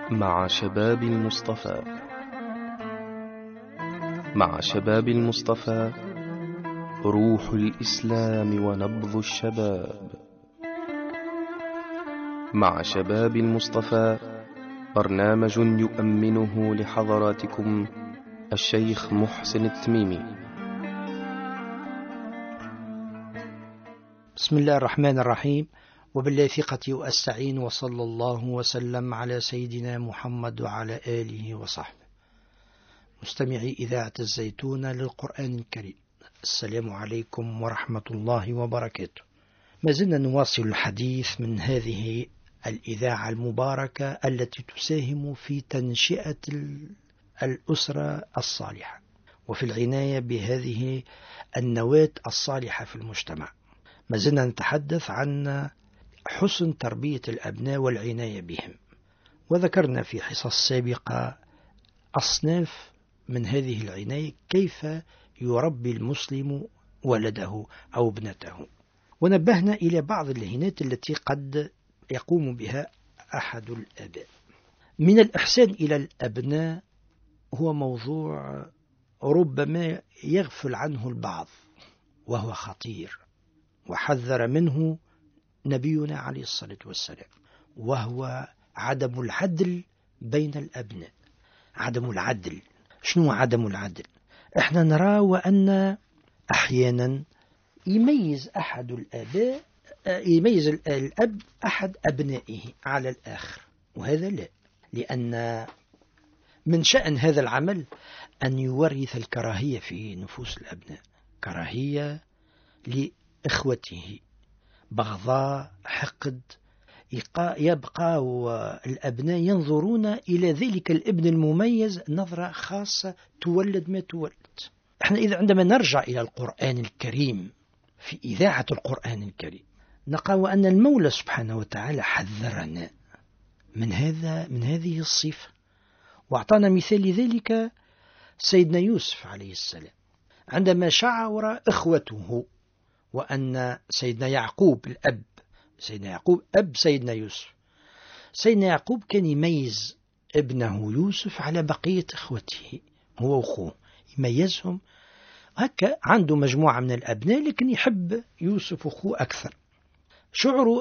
مع شباب المصطفى. مع شباب المصطفى، روح الإسلام ونبض الشباب. مع شباب المصطفى، برنامج يؤمنه لحضراتكم الشيخ محسن التميمي. بسم الله الرحمن الرحيم، وبالله ثقتي وأستعين، وصلى الله وسلم على سيدنا محمد وعلى آله وصحبه. مستمعي إذاعة الزيتونة للقرآن الكريم، السلام عليكم ورحمة الله وبركاته. ما زلنا نواصل الحديث من هذه الإذاعة المباركة التي تساهم في تنشئة الأسرة الصالحة وفي العناية بهذه النواة الصالحة في المجتمع. ما زلنا نتحدث عن حسن تربية الأبناء والعناية بهم، وذكرنا في حصص سابقة أصناف من هذه العناية، كيف يربي المسلم ولده أو ابنته، ونبهنا إلى بعض الهنات التي قد يقوم بها أحد الآباء. من الإحسان إلى الأبناء هو موضوع ربما يغفل عنه البعض، وهو خطير، وحذر منه نبينا عليه الصلاة والسلام، وهو عدم العدل بين الأبناء. عدم العدل، شنو عدم العدل؟ احنا نرى وأن أحيانا يميز أحد الآباء، يميز الأب أحد أبنائه على الآخر، وهذا لا، لأن من شأن هذا العمل أن يورث الكراهية في نفوس الأبناء، كراهية لإخوته، بغضاء، حقد. يبقى الأبناء ينظرون إلى ذلك الابن المميز نظرة خاصة تولد ما تولد. احنا إذا عندما نرجع إلى القرآن الكريم في إذاعة القرآن الكريم، نقع وأن المولى سبحانه وتعالى حذرنا من هذه الصفة، وأعطانا مثال لذلك سيدنا يوسف عليه السلام، عندما شعر إخوته وأن سيدنا يعقوب الأب، سيدنا يعقوب أب سيدنا يوسف، سيدنا يعقوب كان يميز ابنه يوسف على بقية إخوته، هو وأخوه يميزهم هكا. عنده مجموعة من الأبناء لكن يحب يوسف وأخوه أكثر. شعروا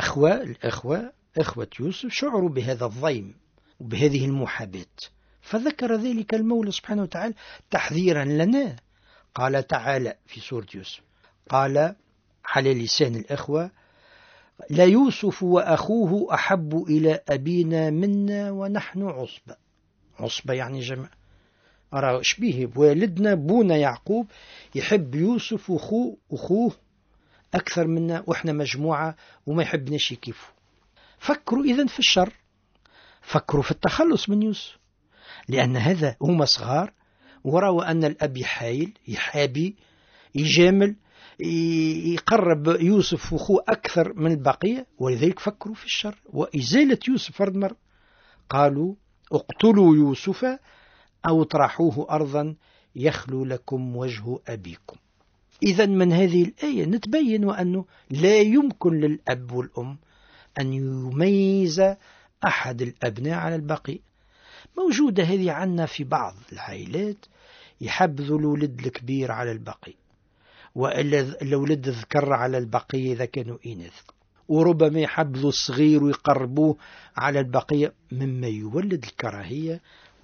إخوة يوسف شعروا بهذا الضيم وبهذه المحاباة، فذكر ذلك المولى سبحانه وتعالى تحذيرا لنا. قال تعالى في سورة يوسف، قال على لسان الإخوة: لا يوسف وأخوه أحب إلى أبينا منا ونحن عصبة. عصبة يعني جمع، أرى شبيه بوالدنا بونا يعقوب يحب يوسف وأخوه أكثر منا، وإحنا مجموعة وما يحبناش كيفه. فكروا إذن في الشر، فكروا في التخلص من يوسف، لأن هذا هم صغار ورأوا أن الأب يحايل يحابي يجامل يقرب يوسف وأخوه أكثر من البقية، ولذلك فكروا في الشر وإزالة يوسف فرد مرة. قالوا: اقتلوا يوسف أو اطرحوه أرضا يخلو لكم وجه أبيكم. إذا من هذه الآية نتبين وأنه لا يمكن للأب والأم أن يميز أحد الأبناء على الباقي. موجودة هذه عنا في بعض العائلات، يحبذوا الولد الكبير على الباقي، والولد الذكر على البقية إذا كانوا إناث، وربما يحبذوا الصغير ويقربوه على البقية، مما يولد الكراهية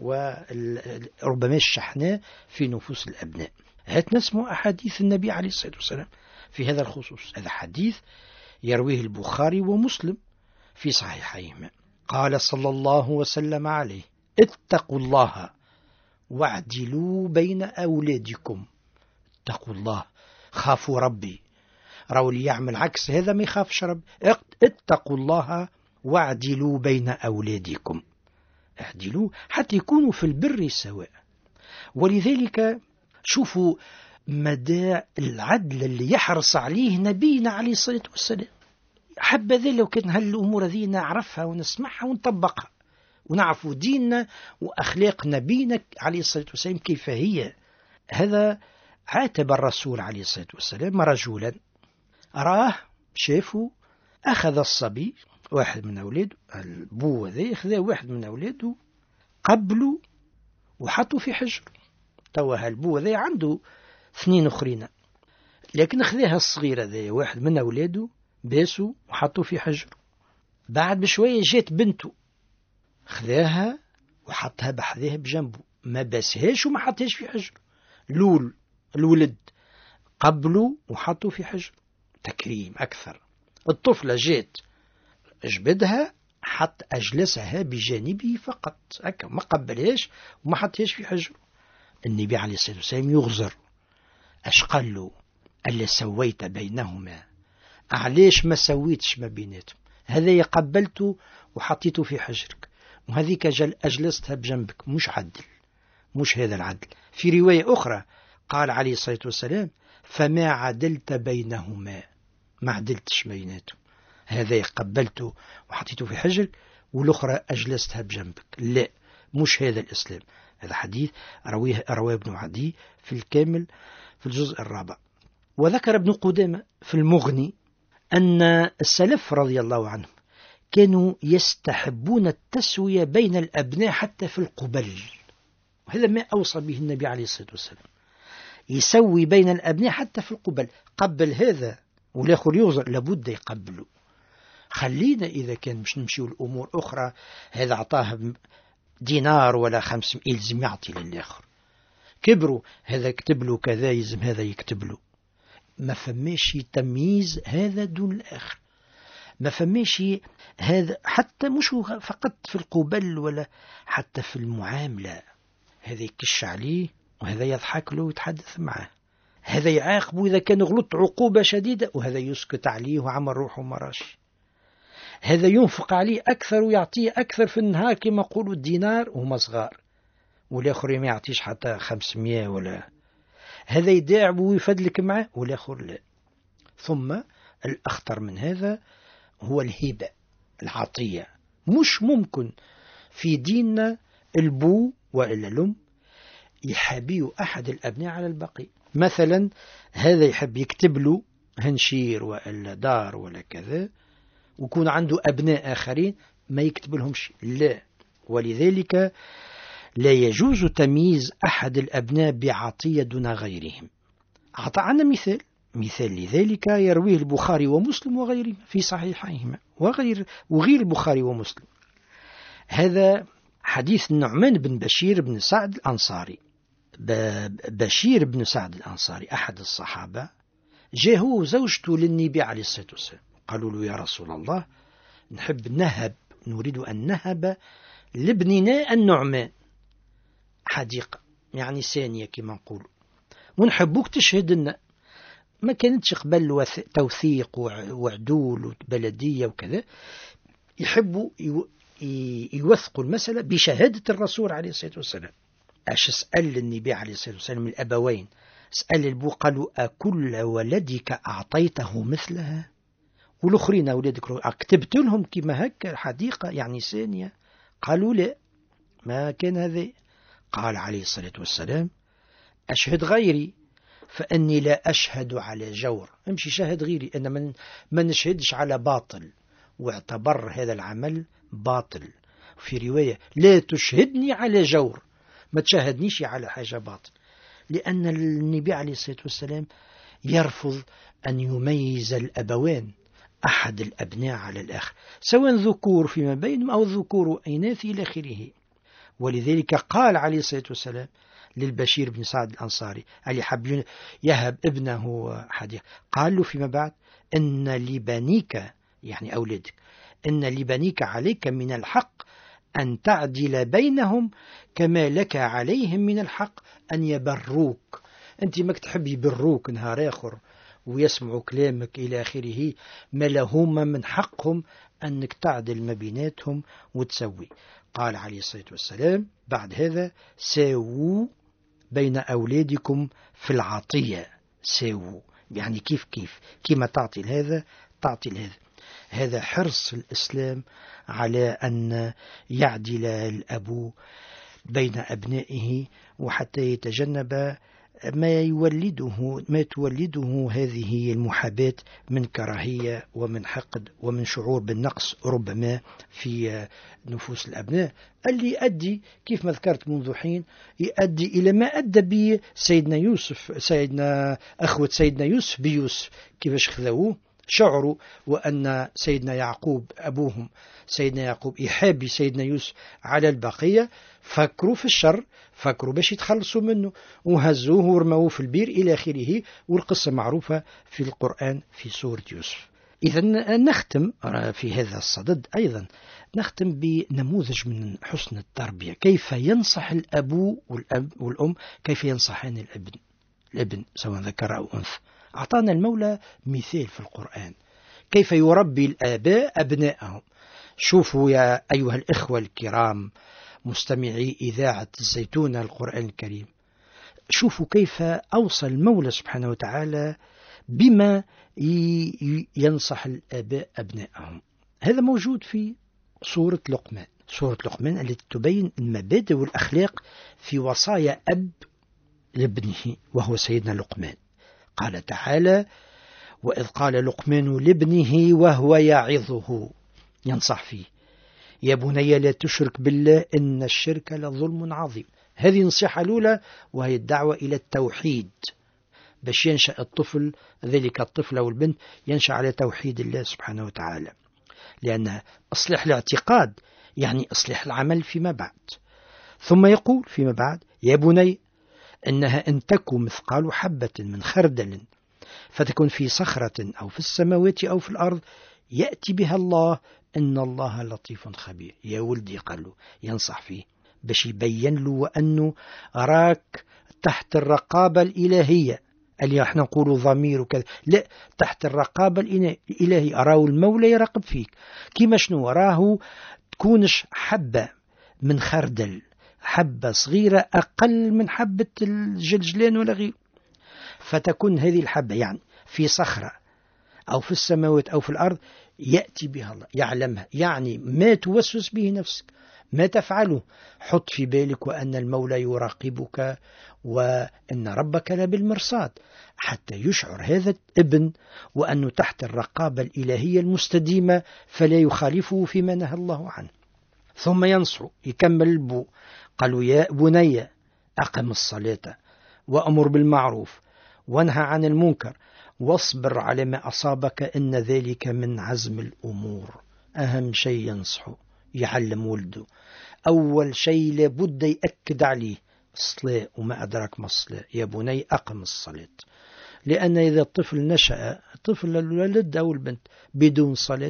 وربما الشحناء في نفوس الأبناء. هات نسمع أحاديث النبي عليه الصلاة والسلام في هذا الخصوص. هذا حديث يرويه البخاري ومسلم في صحيحيهما. قال صلى الله وسلم عليه: اتقوا الله واعدلوا بين أولادكم. اتقوا الله، خافوا ربي. راوا اللي يعمل عكس هذا ما يخافش ربي. اتقوا الله واعدلوا بين أولادكم، اعدلوا حتى يكونوا في البر سواء. ولذلك شوفوا مدى العدل اللي يحرص عليه نبينا عليه الصلاة والسلام. حبذا لو كان هالأمور ذي نعرفها ونسمعها ونطبقها، ونعرف ديننا وأخلاق نبينا عليه الصلاة والسلام كيف هي. هذا عاتب الرسول عليه الصلاة والسلام رجلا، أراه شافه أخذ الصبي واحد من أولاده البو هذا خذا واحد من أولاده قبلوا وحطوا في حجر. توا هالبو هذا عنده 2 أخرين، لكن خذاها الصغير هذا واحد من أولاده باسوا وحطوا في حجر. بعد بشوية جات بنته خذاها وحطها بحذاها بجنبه، ما باسهاش وما حطهاش في حجر. الولد قبلوا وحطوا في حجر، تكريم أكثر. الطفلة جات جبدها حط أجلسها بجانبه فقط، ما قبلهاش وما حطهاش في حجر. النبي عليه الصلاة والسلام يغزر، أش قال له ألا سويت بينهما، علاش ما سويتش ما بيناتهم؟ هذا قبلته وحطيته في حجرك، وهذيك أجلستها بجنبك، مش عدل، مش هذا العدل. في رواية أخرى قال عليه الصلاة والسلام فما عدلت بينهما، ما عدلتش بيناتهم، هذا قبلته وحطيته في حجرك والأخرى أجلستها بجنبك، لا، مش هذا الإسلام. هذا حديث رواه ابن عدي في الكامل في الجزء 4. وذكر ابن قدامة في المغني أن السلف رضي الله عنهم كانوا يستحبون التسوية بين الأبناء حتى في القبل، وهذا ما أوصى به النبي عليه الصلاة والسلام، يسوي بين الأبناء حتى في القبل. قبل هذا والآخر يغزر لابد يقبلوا. خلينا إذا كان مش نمشيوا الأمور أخرى، هذا أعطاه دينار ولا 5 يلزم يعطي للآخر، كبروا هذا يكتب له كذا يلزم هذا يكتب له، ما فماش تمييز هذا دون الآخر، ما فماش هذا حتى مش فقط في القبل ولا حتى في المعاملة. هذا يكش عليه وهذا يضحك له ويتحدث معه، هذا يعاقبه إذا كان غلط عقوبة شديدة وهذا يسكت عليه وعمل روحه مراشي، هذا ينفق عليه أكثر ويعطيه أكثر في النهار كما يقولوا الدينار وهم صغار، والآخر ما يعطيش حتى 500 ولا، هذا يداعب ويفدلك معه والآخر لا. ثم الأخطر من هذا هو الهبة، العطية. مش ممكن في ديننا البو وإلا الأم يحابيه أحد الأبناء على الباقي. مثلا هذا يحب يكتب له هنشير وإلا دار ولا كذا، ويكون عنده أبناء آخرين ما يكتب لهمش، لا. ولذلك لا يجوز تمييز أحد الأبناء بعطية دون غيرهم. أعطانا مثال لذلك يرويه البخاري ومسلم وغيرهما في صحيحيهما وغير البخاري ومسلم. هذا حديث النعمان بن بشير بن سعد الأنصاري. بشير بن سعد الأنصاري أحد الصحابة، جاء هو وزوجته للنبي عليه الصلاة والسلام، قالوا له يا رسول الله نريد أن نهب لابننا النعمان حديقة، يعني ثانية كما نقول، ونحبوك تشهد لنا. ما كانتش قبل توثيق وعدول وبلدية وكذا، يحبوا يوثقوا المسألة بشهادة الرسول عليه الصلاة والسلام. أش اسأل النبي عليه الصلاة والسلام من الأبوين، اسأل البو قالوا أكل ولدك أعطيته مثلها؟ والأخرين أولادك كتبت لهم كما هكا حديقة يعني ثانية؟ قالوا لا، ما كان هذا. قال عليه الصلاة والسلام أشهد غيري فأني لا أشهد على جور. امشي شاهد غيري، أنا ما نشهدش على باطل، واعتبر هذا العمل باطل. في رواية لا تشهدني على جور، ما تشاهدنيش على حاجة باطل، لأن النبي عليه الصلاة والسلام يرفض أن يميز الأبوان أحد الأبناء على الآخر، سواء ذكور فيما بينهم أو ذكور إناث إلى آخره. ولذلك قال عليه الصلاة والسلام للبشير بن سعد الأنصاري اللي حب يهب ابنه حديقة، قال له فيما بعد إن لبنيك يعني أولادك إن لبنيك عليك من الحق أن تعدل بينهم كما لك عليهم من الحق أن يبروك. أنت ما تحب يبروك نهار آخر ويسمعوا كلامك إلى آخره، ما لهم من حقهم أنك تعدل ما بيناتهم وتسوي. قال عليه الصلاة والسلام بعد هذا ساووا بين أولادكم في العطية، ساووا يعني كيف كما تعطي لهذا تعطي لهذا. هذا حرص الإسلام على أن يعدل الأب بين أبنائه، وحتى يتجنب ما تولده هذه المحاباة من كراهية ومن حقد ومن شعور بالنقص ربما في نفوس الأبناء، اللي يؤدي كيف ما ذكرت منذ حين يؤدي إلى ما أدى به سيدنا يوسف، أخوة سيدنا يوسف بيوسف كيفاش خذوه، شعروا وأن سيدنا يعقوب أبوهم سيدنا يعقوب يحابي سيدنا يوسف على البقية، فكروا في الشر، فكروا باش يتخلصوا منه وهزوه ورموه في البير إلى آخره، والقصة معروفة في القرآن في سورة يوسف. إذا نختم في هذا الصدد أيضا نختم بنموذج من حسن التربية، كيف ينصح الأب والأم، كيف ينصحان الابن سواء ذكر أو أنثى. أعطانا المولى مثال في القرآن كيف يربي الآباء أبنائهم. شوفوا يا أيها الإخوة الكرام مستمعي إذاعة الزيتونة القرآن الكريم، شوفوا كيف أوصى المولى سبحانه وتعالى بما ينصح الآباء أبنائهم. هذا موجود في سورة لقمان التي تبين المبادئ والأخلاق في وصايا أب لابنه وهو سيدنا لقمان. قال تعالى: وإذ قال لقمان لابنه وهو يعظه، ينصح فيه: يا بني لا تشرك بالله إن الشرك لظلم عظيم. هذه النصيحة الأولى، وهي الدعوة إلى التوحيد، باش ينشأ الطفل، ذلك الطفل أو البنت ينشأ على توحيد الله سبحانه وتعالى، لأن أصلح الاعتقاد يعني أصلح العمل فيما بعد. ثم يقول فيما بعد: يا بني إنها إن تكن مثقال حبة من خردل فتكون في صخرة أو في السماوات أو في الأرض يأتي بها الله إن الله لطيف خبير. يا ولدي، قال له ينصح فيه باش يبين له وأنه راك تحت الرقابة الإلهية، اللي احنا نقولوا ضمير وكذا، لا، تحت الرقابة الإلهية. أراه المولى يراقب فيك، كيما شنو راه تكونش حبة من خردل، حبة صغيرة أقل من حبة الجلجلان ولا غير، فتكون هذه الحبة يعني في صخرة أو في السماوات أو في الأرض يأتي بها الله، يعلمها، يعني ما توسوس به نفسك، ما تفعله، حط في بالك وأن المولى يراقبك وأن ربك لبالمرصاد، حتى يشعر هذا الابن وأنه تحت الرقابة الإلهية المستديمة فلا يخالفه فيما نهى الله عنه. ثم ينصر يكمل البو، قالوا: يا بني أقم الصلاة وأمر بالمعروف وانهى عن المنكر واصبر على ما أصابك إن ذلك من عزم الأمور. أهم شيء ينصحه، يعلم ولده أول شيء لابد يأكد عليه الصلاة، وما أدرك ما الصلاة، يا بني أقم الصلاة. لأن إذا الطفل نشأ، طفل الولد أو البنت بدون صلاة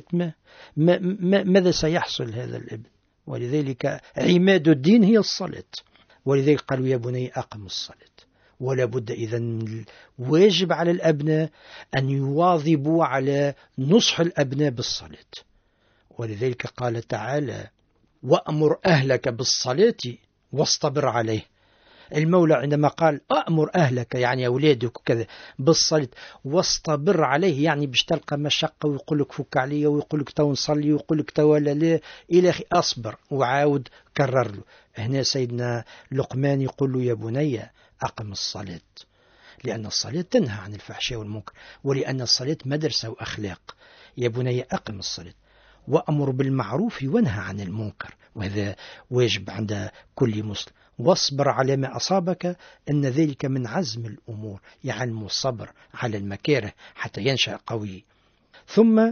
ماذا سيحصل هذا الابن؟ ولذلك عماد الدين هي الصلاة، ولذلك قالوا: يا بني أقم الصلاة. ولا بد إذن واجب على الأبناء أن يواظبوا على نصح الأبناء بالصلاة. ولذلك قال تعالى: وأمر أهلك بالصلاة واصطبر عليه. المولى عندما قال أأمر أهلك يعني أولادك وكذا بالصلاة واصطبر عليه، يعني باش تلقى مشقة ويقول لك فك عليا ويقول لك تو نصلي ويقول لك تو لا إلى أصبر، وعاود كرر له. هنا سيدنا لقمان يقول له: يا بني أقم الصلاة، لأن الصلاة تنهى عن الفحشاء والمنكر، ولأن الصلاة مدرسة وأخلاق. يا بني أقم الصلاة وأمر بالمعروف وانهى عن المنكر، وهذا واجب عند كل مسلم. واصبر على ما أصابك إن ذلك من عزم الأمور، يعلم الصبر على المكاره حتى ينشأ قوي. ثم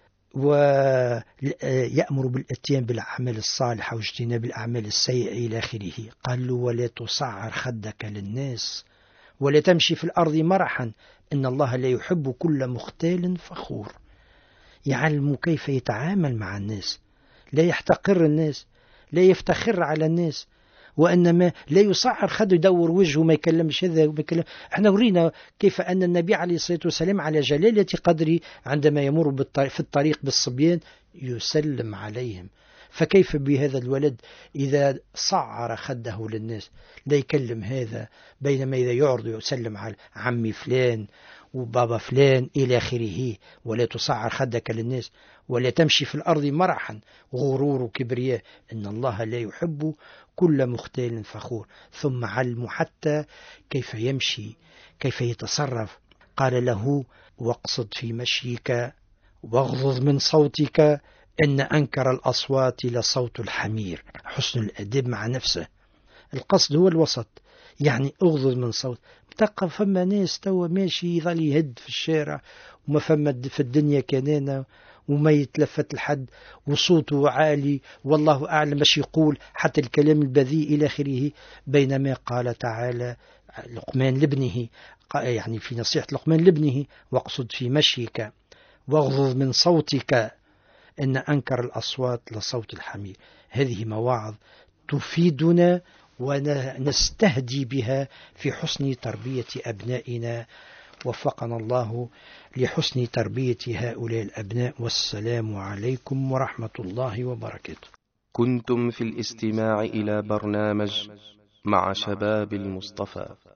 ويأمر بالاتيان بالأعمال الصالحة واجتناب الأعمال السيئة إلى آخره. قال له: ولا تصعر خدك للناس ولا تمشي في الأرض مرحا إن الله لا يحب كل مختال فخور. يعلم كيف يتعامل مع الناس، لا يحتقر الناس، لا يفتخر على الناس، وإنما لا يصعر خده يدور وجهه ما يكلمش هذا وما يكلم. احنا ورينا كيف أن النبي عليه الصلاة والسلام على جلالة قدره عندما يمر في الطريق بالصبيان يسلم عليهم، فكيف بهذا الولد إذا صعر خده للناس لا يكلم هذا، بينما إذا يعرض يسلم على عمي فلان وبابا فلان إلى آخره، ولا تصعر خدك للناس، ولا تمشي في الأرض مرحا غرور وكبرياء. إن الله لا يحب كل مختال فخور. ثم علم حتى كيف يمشي، كيف يتصرف. قال له: واقصد في مشيك واغضض من صوتك إن أنكر الأصوات لصوت الحمير. حسن الأدب مع نفسه. القصد هو الوسط، يعني اغضض من صوت. تلقى فما ناس توا ماشي يظل يهد في الشارع وما فما في الدنيا كنانة وما يتلفت الحد وصوته عالي والله أعلم باش يقول حتى الكلام البذيء إلى آخره. بينما قال تعالى لقمان لابنه، يعني في نصيحة لقمان لابنه: واقصد في مشيك واغضض من صوتك إن أنكر الأصوات لصوت الحمير. هذه مواعظ تفيدنا ونستهدي بها في حسن تربية أبنائنا. وفقنا الله لحسن تربية هؤلاء الأبناء. والسلام عليكم ورحمة الله وبركاته. كنتم في الاستماع إلى برنامج مع شباب المصطفى.